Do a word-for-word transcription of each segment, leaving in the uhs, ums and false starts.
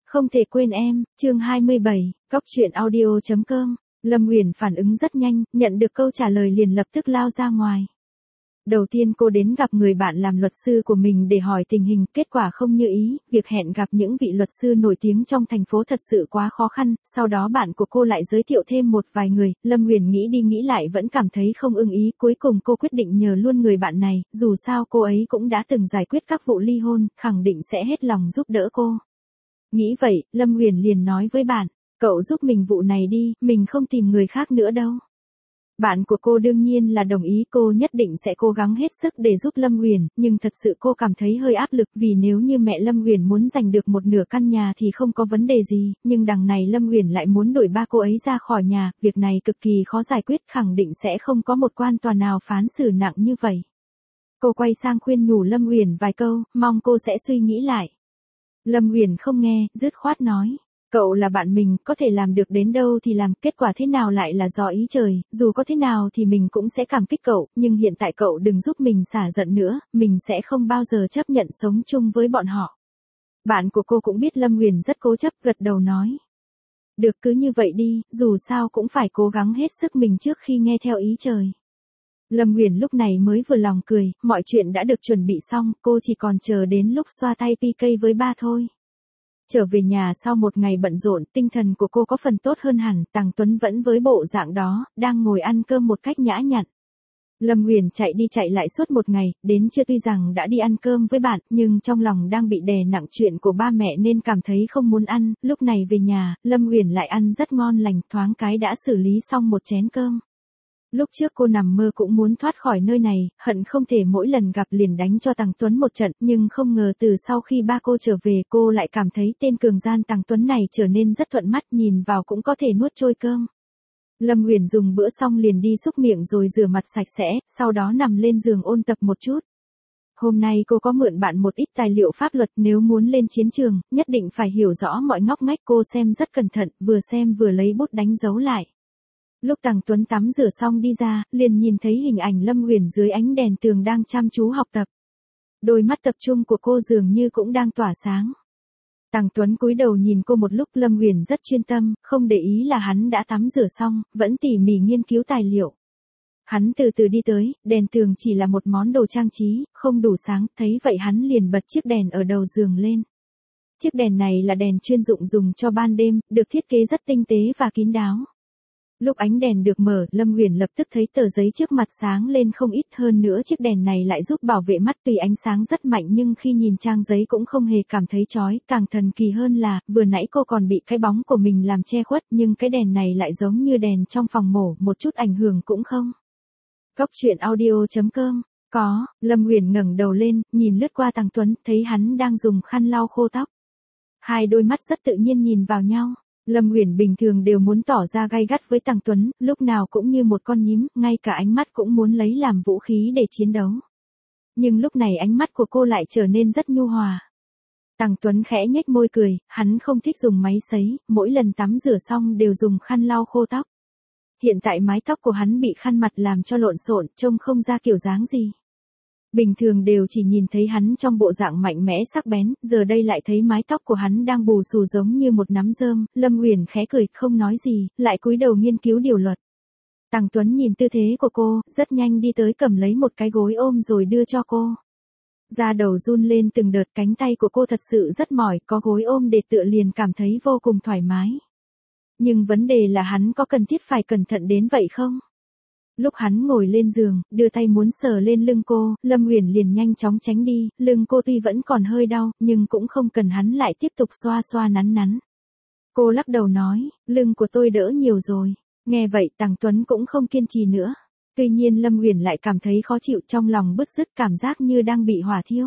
Không thể quên em, chương hai mươi bảy, cóc truyện audio chấm com. Lâm Huyền phản ứng rất nhanh, nhận được câu trả lời liền lập tức lao ra ngoài. Đầu tiên cô đến gặp người bạn làm luật sư của mình để hỏi tình hình, kết quả không như ý, việc hẹn gặp những vị luật sư nổi tiếng trong thành phố thật sự quá khó khăn, sau đó bạn của cô lại giới thiệu thêm một vài người, Lâm Huyền nghĩ đi nghĩ lại vẫn cảm thấy không ưng ý, cuối cùng cô quyết định nhờ luôn người bạn này, dù sao cô ấy cũng đã từng giải quyết các vụ ly hôn, khẳng định sẽ hết lòng giúp đỡ cô. Nghĩ vậy, Lâm Huyền liền nói với bạn, cậu giúp mình vụ này đi, mình không tìm người khác nữa đâu. Bạn của cô đương nhiên là đồng ý, cô nhất định sẽ cố gắng hết sức để giúp Lâm Huyền, nhưng thật sự cô cảm thấy hơi áp lực vì nếu như mẹ Lâm Huyền muốn giành được một nửa căn nhà thì không có vấn đề gì, nhưng đằng này Lâm Huyền lại muốn đuổi ba cô ấy ra khỏi nhà, việc này cực kỳ khó giải quyết, khẳng định sẽ không có một quan tòa nào phán xử nặng như vậy. Cô quay sang khuyên nhủ Lâm Huyền vài câu, mong cô sẽ suy nghĩ lại. Lâm Huyền không nghe, dứt khoát nói. Cậu là bạn mình, có thể làm được đến đâu thì làm, kết quả thế nào lại là do ý trời, dù có thế nào thì mình cũng sẽ cảm kích cậu, nhưng hiện tại cậu đừng giúp mình xả giận nữa, mình sẽ không bao giờ chấp nhận sống chung với bọn họ. Bạn của cô cũng biết Lâm Huyền rất cố chấp, gật đầu nói. Được, cứ như vậy đi, dù sao cũng phải cố gắng hết sức mình trước khi nghe theo ý trời. Lâm Huyền lúc này mới vừa lòng cười, mọi chuyện đã được chuẩn bị xong, cô chỉ còn chờ đến lúc xoa tay pê ca với ba thôi. Trở về nhà sau một ngày bận rộn, tinh thần của cô có phần tốt hơn hẳn, Tằng Tuấn vẫn với bộ dạng đó, đang ngồi ăn cơm một cách nhã nhặn. Lâm Huyền chạy đi chạy lại suốt một ngày, đến trưa tuy rằng đã đi ăn cơm với bạn, nhưng trong lòng đang bị đè nặng chuyện của ba mẹ nên cảm thấy không muốn ăn, lúc này về nhà, Lâm Huyền lại ăn rất ngon lành, thoáng cái đã xử lý xong một chén cơm. Lúc trước cô nằm mơ cũng muốn thoát khỏi nơi này, hận không thể mỗi lần gặp liền đánh cho Tằng Tuấn một trận, nhưng không ngờ từ sau khi ba cô trở về cô lại cảm thấy tên cường gian Tằng Tuấn này trở nên rất thuận mắt, nhìn vào cũng có thể nuốt trôi cơm. Lâm Huyền dùng bữa xong liền đi xúc miệng rồi rửa mặt sạch sẽ, sau đó nằm lên giường ôn tập một chút. Hôm nay cô có mượn bạn một ít tài liệu pháp luật, nếu muốn lên chiến trường, nhất định phải hiểu rõ mọi ngóc ngách, cô xem rất cẩn thận, vừa xem vừa lấy bút đánh dấu lại. Lúc Tằng Tuấn tắm rửa xong đi ra, liền nhìn thấy hình ảnh Lâm Huyền dưới ánh đèn tường đang chăm chú học tập. Đôi mắt tập trung của cô dường như cũng đang tỏa sáng. Tằng Tuấn cúi đầu nhìn cô một lúc, Lâm Huyền rất chuyên tâm, không để ý là hắn đã tắm rửa xong, vẫn tỉ mỉ nghiên cứu tài liệu. Hắn từ từ đi tới, đèn tường chỉ là một món đồ trang trí, không đủ sáng, thấy vậy hắn liền bật chiếc đèn ở đầu giường lên. Chiếc đèn này là đèn chuyên dụng dùng cho ban đêm, được thiết kế rất tinh tế và kín đáo. Lúc ánh đèn được mở, Lâm Huyền lập tức thấy tờ giấy trước mặt sáng lên không ít, hơn nữa chiếc đèn này lại giúp bảo vệ mắt, tuy ánh sáng rất mạnh nhưng khi nhìn trang giấy cũng không hề cảm thấy chói, càng thần kỳ hơn là, vừa nãy cô còn bị cái bóng của mình làm che khuất, nhưng cái đèn này lại giống như đèn trong phòng mổ, một chút ảnh hưởng cũng không. Cóc truyện audio chấm com. Có, Lâm Huyền ngẩng đầu lên, nhìn lướt qua Tằng Tuấn, thấy hắn đang dùng khăn lau khô tóc. Hai đôi mắt rất tự nhiên nhìn vào nhau. Lâm Huyền bình thường đều muốn tỏ ra gay gắt với Tằng Tuấn, lúc nào cũng như một con nhím, ngay cả ánh mắt cũng muốn lấy làm vũ khí để chiến đấu. Nhưng lúc này ánh mắt của cô lại trở nên rất nhu hòa. Tằng Tuấn khẽ nhếch môi cười, hắn không thích dùng máy sấy, mỗi lần tắm rửa xong đều dùng khăn lau khô tóc. Hiện tại mái tóc của hắn bị khăn mặt làm cho lộn xộn, trông không ra kiểu dáng gì. Bình thường đều chỉ nhìn thấy hắn trong bộ dạng mạnh mẽ sắc bén, giờ đây lại thấy mái tóc của hắn đang bù xù giống như một nắm rơm, Lâm Huyền khẽ cười, không nói gì, lại cúi đầu nghiên cứu điều luật. Tằng Tuấn nhìn tư thế của cô, rất nhanh đi tới cầm lấy một cái gối ôm rồi đưa cho cô. Da đầu run lên từng đợt, cánh tay của cô thật sự rất mỏi, có gối ôm để tựa liền cảm thấy vô cùng thoải mái. Nhưng vấn đề là hắn có cần thiết phải cẩn thận đến vậy không? Lúc hắn ngồi lên giường, đưa tay muốn sờ lên lưng cô, Lâm Huyền liền nhanh chóng tránh đi, lưng cô tuy vẫn còn hơi đau, nhưng cũng không cần hắn lại tiếp tục xoa xoa nắn nắn. Cô lắc đầu nói, lưng của tôi đỡ nhiều rồi. Nghe vậy Tằng Tuấn cũng không kiên trì nữa. Tuy nhiên Lâm Huyền lại cảm thấy khó chịu, trong lòng bứt rứt, cảm giác như đang bị hỏa thiêu.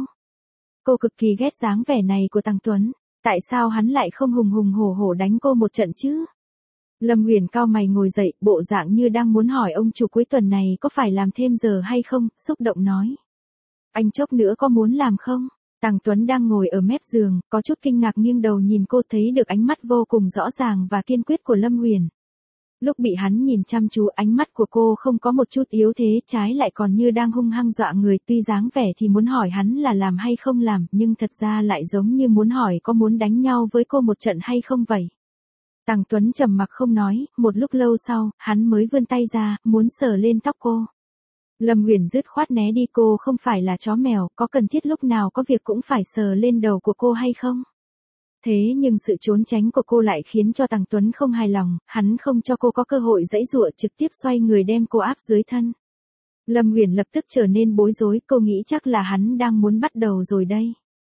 Cô cực kỳ ghét dáng vẻ này của Tằng Tuấn, tại sao hắn lại không hùng hùng hổ hổ đánh cô một trận chứ? Lâm Huyền cau mày ngồi dậy, bộ dạng như đang muốn hỏi ông chủ cuối tuần này có phải làm thêm giờ hay không, xúc động nói. Anh chốc nữa có muốn làm không? Tằng Tuấn đang ngồi ở mép giường, có chút kinh ngạc nghiêng đầu nhìn cô, thấy được ánh mắt vô cùng rõ ràng và kiên quyết của Lâm Huyền. Lúc bị hắn nhìn chăm chú, ánh mắt của cô không có một chút yếu thế, trái lại còn như đang hung hăng dọa người, tuy dáng vẻ thì muốn hỏi hắn là làm hay không làm, nhưng thật ra lại giống như muốn hỏi có muốn đánh nhau với cô một trận hay không vậy. Tằng Tuấn trầm mặc không nói, một lúc lâu sau, hắn mới vươn tay ra, muốn sờ lên tóc cô. Lâm Uyển dứt khoát né đi, cô không phải là chó mèo, có cần thiết lúc nào có việc cũng phải sờ lên đầu của cô hay không? Thế nhưng sự trốn tránh của cô lại khiến cho Tằng Tuấn không hài lòng, hắn không cho cô có cơ hội giãy giụa, trực tiếp xoay người đem cô áp dưới thân. Lâm Uyển lập tức trở nên bối rối, cô nghĩ chắc là hắn đang muốn bắt đầu rồi đây.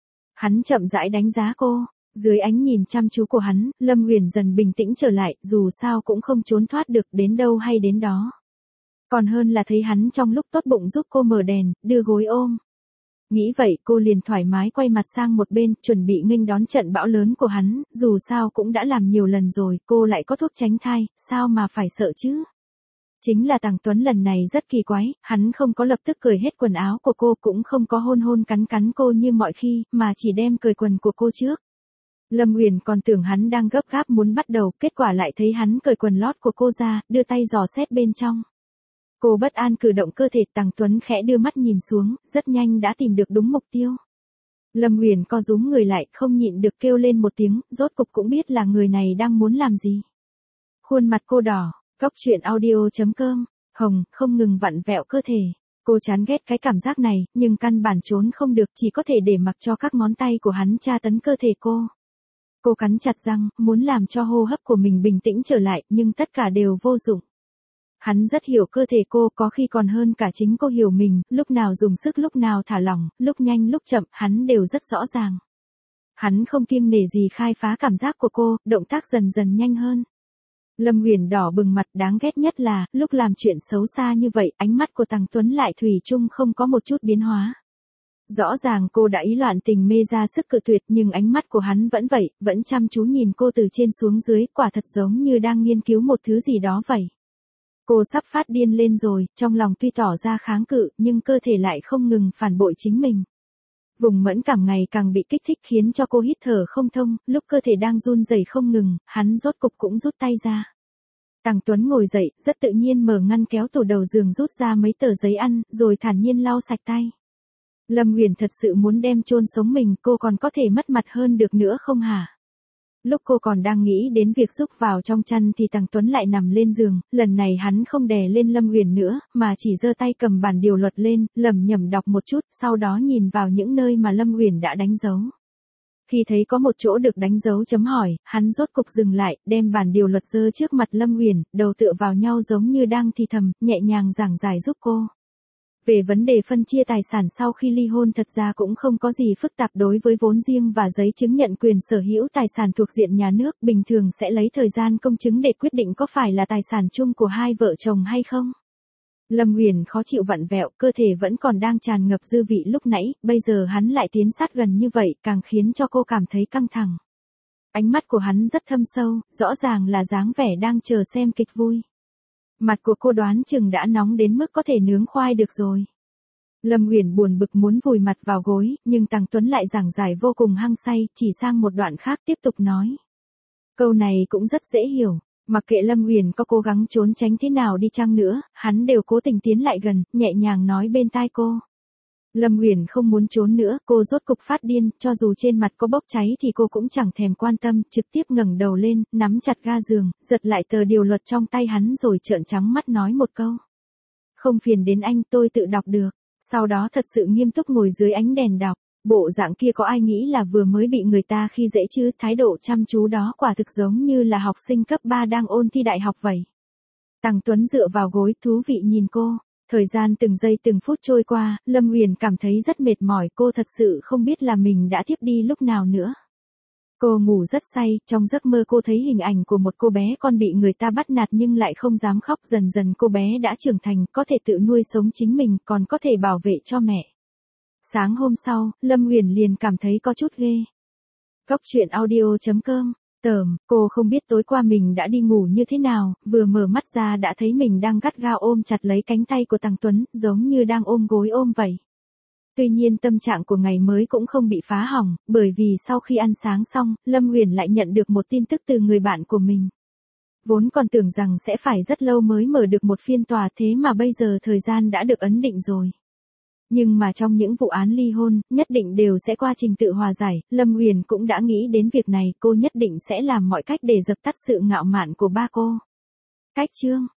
Hắn chậm rãi đánh giá cô, dưới ánh nhìn chăm chú của hắn, Lâm Uyển dần bình tĩnh trở lại, dù sao cũng không trốn thoát được, đến đâu hay đến đó. Còn hơn là thấy hắn trong lúc tốt bụng giúp cô mở đèn, đưa gối ôm. Nghĩ vậy cô liền thoải mái quay mặt sang một bên, chuẩn bị nghênh đón trận bão lớn của hắn, dù sao cũng đã làm nhiều lần rồi, cô lại có thuốc tránh thai, sao mà phải sợ chứ? Chính là Tằng Tuấn lần này rất kỳ quái, hắn không có lập tức cởi hết quần áo của cô, cũng không có hôn hôn cắn cắn cô như mọi khi, mà chỉ đem cởi quần của cô trước. Lâm Uyển còn tưởng hắn đang gấp gáp muốn bắt đầu, kết quả lại thấy hắn cởi quần lót của cô ra, đưa tay dò xét bên trong. Cô bất an cử động cơ thể, Tằng Tuấn khẽ đưa mắt nhìn xuống, rất nhanh đã tìm được đúng mục tiêu. Lâm Uyển co rúm người lại, không nhịn được kêu lên một tiếng, rốt cục cũng biết là người này đang muốn làm gì. Khuôn mặt cô đỏ, Cóc truyện audio chấm com, hồng, không ngừng vặn vẹo cơ thể. Cô chán ghét cái cảm giác này, nhưng căn bản trốn không được, chỉ có thể để mặc cho các ngón tay của hắn tra tấn cơ thể cô. Cô cắn chặt răng, muốn làm cho hô hấp của mình bình tĩnh trở lại, nhưng tất cả đều vô dụng. Hắn rất hiểu cơ thể cô, có khi còn hơn cả chính cô hiểu mình, lúc nào dùng sức lúc nào thả lỏng, lúc nhanh lúc chậm, hắn đều rất rõ ràng. Hắn không kiêng nể gì khai phá cảm giác của cô, động tác dần dần nhanh hơn. Lâm Uyển đỏ bừng mặt, đáng ghét nhất là, lúc làm chuyện xấu xa như vậy, ánh mắt của Tằng Tuấn lại thủy chung không có một chút biến hóa. Rõ ràng cô đã ý loạn tình mê ra sức cự tuyệt, nhưng ánh mắt của hắn vẫn vậy, vẫn chăm chú nhìn cô từ trên xuống dưới, quả thật giống như đang nghiên cứu một thứ gì đó vậy. Cô sắp phát điên lên rồi, trong lòng tuy tỏ ra kháng cự, nhưng cơ thể lại không ngừng phản bội chính mình. Vùng mẫn cảm ngày càng bị kích thích khiến cho cô hít thở không thông, lúc cơ thể đang run rẩy không ngừng, hắn rốt cục cũng rút tay ra. Tằng Tuấn ngồi dậy, rất tự nhiên mở ngăn kéo tủ đầu giường rút ra mấy tờ giấy ăn, rồi thản nhiên lau sạch tay. Lâm Uyển thật sự muốn đem chôn sống mình, cô còn có thể mất mặt hơn được nữa không hả? Lúc cô còn đang nghĩ đến việc xúc vào trong chăn thì Tằng Tuấn lại nằm lên giường, lần này hắn không đè lên Lâm Uyển nữa, mà chỉ giơ tay cầm bản điều luật lên, lẩm nhẩm đọc một chút, sau đó nhìn vào những nơi mà Lâm Uyển đã đánh dấu. Khi thấy có một chỗ được đánh dấu chấm hỏi, hắn rốt cục dừng lại, đem bản điều luật giơ trước mặt Lâm Uyển, đầu tựa vào nhau giống như đang thì thầm, nhẹ nhàng giảng giải giúp cô. Về vấn đề phân chia tài sản sau khi ly hôn thật ra cũng không có gì phức tạp, đối với vốn riêng và giấy chứng nhận quyền sở hữu tài sản thuộc diện nhà nước, bình thường sẽ lấy thời gian công chứng để quyết định có phải là tài sản chung của hai vợ chồng hay không. Lâm Uyển khó chịu vặn vẹo, cơ thể vẫn còn đang tràn ngập dư vị lúc nãy, bây giờ hắn lại tiến sát gần như vậy, càng khiến cho cô cảm thấy căng thẳng. Ánh mắt của hắn rất thâm sâu, rõ ràng là dáng vẻ đang chờ xem kịch vui. Mặt của cô đoán chừng đã nóng đến mức có thể nướng khoai được rồi. Lâm Uyển buồn bực muốn vùi mặt vào gối, nhưng Tằng Tuấn lại giảng giải vô cùng hăng say, chỉ sang một đoạn khác tiếp tục nói. Câu này cũng rất dễ hiểu, mặc kệ Lâm Uyển có cố gắng trốn tránh thế nào đi chăng nữa, hắn đều cố tình tiến lại gần, nhẹ nhàng nói bên tai cô. Lâm Uyển không muốn trốn nữa, cô rốt cục phát điên, cho dù trên mặt có bốc cháy thì cô cũng chẳng thèm quan tâm, trực tiếp ngẩng đầu lên, nắm chặt ga giường, giật lại tờ điều luật trong tay hắn rồi trợn trắng mắt nói một câu. Không phiền đến anh, tôi tự đọc được. Sau đó thật sự nghiêm túc ngồi dưới ánh đèn đọc, bộ dạng kia có ai nghĩ là vừa mới bị người ta khi dễ chứ, thái độ chăm chú đó quả thực giống như là học sinh cấp ba đang ôn thi đại học vậy. Tằng Tuấn dựa vào gối, thú vị nhìn cô. Thời gian từng giây từng phút trôi qua, Lâm Uyển cảm thấy rất mệt mỏi, cô thật sự không biết là mình đã thiếp đi lúc nào nữa. Cô ngủ rất say, trong giấc mơ cô thấy hình ảnh của một cô bé con bị người ta bắt nạt nhưng lại không dám khóc, dần dần cô bé đã trưởng thành, có thể tự nuôi sống chính mình, còn có thể bảo vệ cho mẹ. Sáng hôm sau, Lâm Uyển liền cảm thấy có chút ghê. Cóc truyện audio chấm com. Tởm, cô không biết tối qua mình đã đi ngủ như thế nào, vừa mở mắt ra đã thấy mình đang gắt gao ôm chặt lấy cánh tay của Tằng Tuấn, giống như đang ôm gối ôm vậy. Tuy nhiên tâm trạng của ngày mới cũng không bị phá hỏng, bởi vì sau khi ăn sáng xong, Lâm Uyển lại nhận được một tin tức từ người bạn của mình. Vốn còn tưởng rằng sẽ phải rất lâu mới mở được một phiên tòa, thế mà bây giờ thời gian đã được ấn định rồi. Nhưng mà trong những vụ án ly hôn, nhất định đều sẽ qua trình tự hòa giải, Lâm Uyển cũng đã nghĩ đến việc này, cô nhất định sẽ làm mọi cách để dập tắt sự ngạo mạn của ba cô. Cách chương